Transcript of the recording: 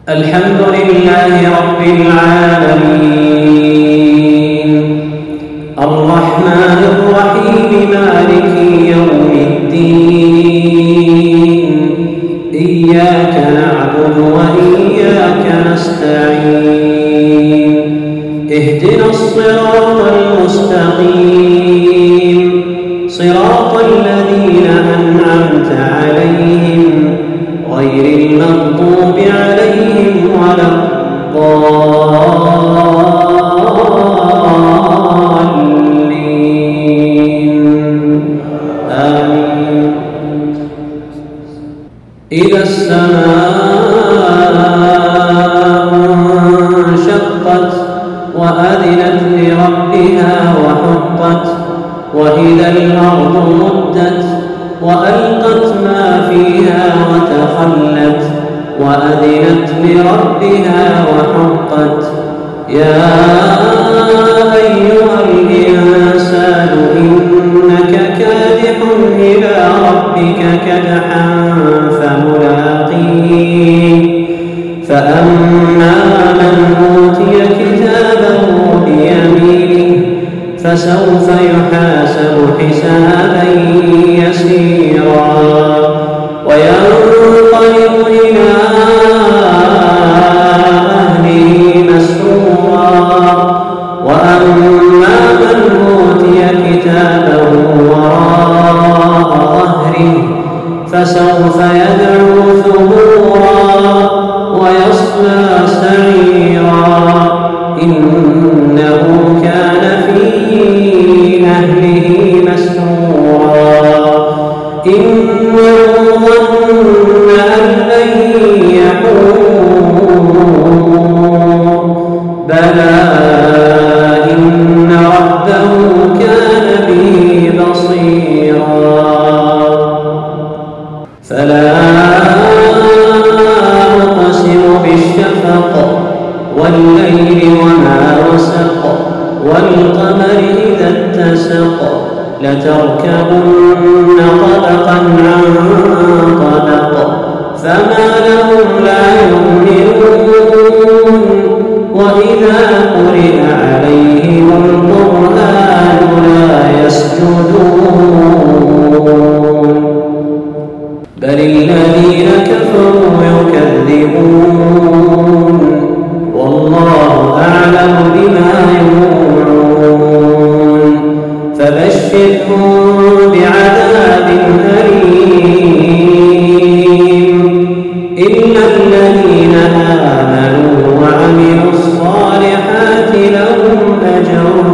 الحمد لله رب العالمين الرحمن الرحيم مالك يوم الدين إياك نعبد وإياك نستعين اهدنا الصراط المستقيم صراط الذين أنعمت عليهم غير المغضوب عليهم ولا الضالين آمين. إذا السماء انشقت وأذنت لربها وحقت وإذا الأرض مدت وألقت ما فيها وتخلت وأذنت لربها وحقت يا أيها الإنسان إنك كادح إلى ربك كدحا فملاقيه فأما من أوتي كتابه بيمينه فسوف يحاسب حسابا يسيرا وينقلب إلى أهله مسرورا وأما من أوتي كتابه وراء ظهره فسوف يدعو ثبورا ويصلى سعيرا إنه كان في أهله مسرورا إنه ظن أن لن يحور بلى إن ربه كان به بصيرا فلا أقسم بالشفق والليل وما وسق والقمر إذا اتسق لتركبن طبقا عن طبق فما لهم لا يؤمنون وإذا قرئ عليهم القرآن لا يسجدون بل الذين كفروا يكذبون والله أعلم بما يوعون فبشرهم بعذاب أليم إلا الذين آمنوا وعملوا الصالحات لهم أجر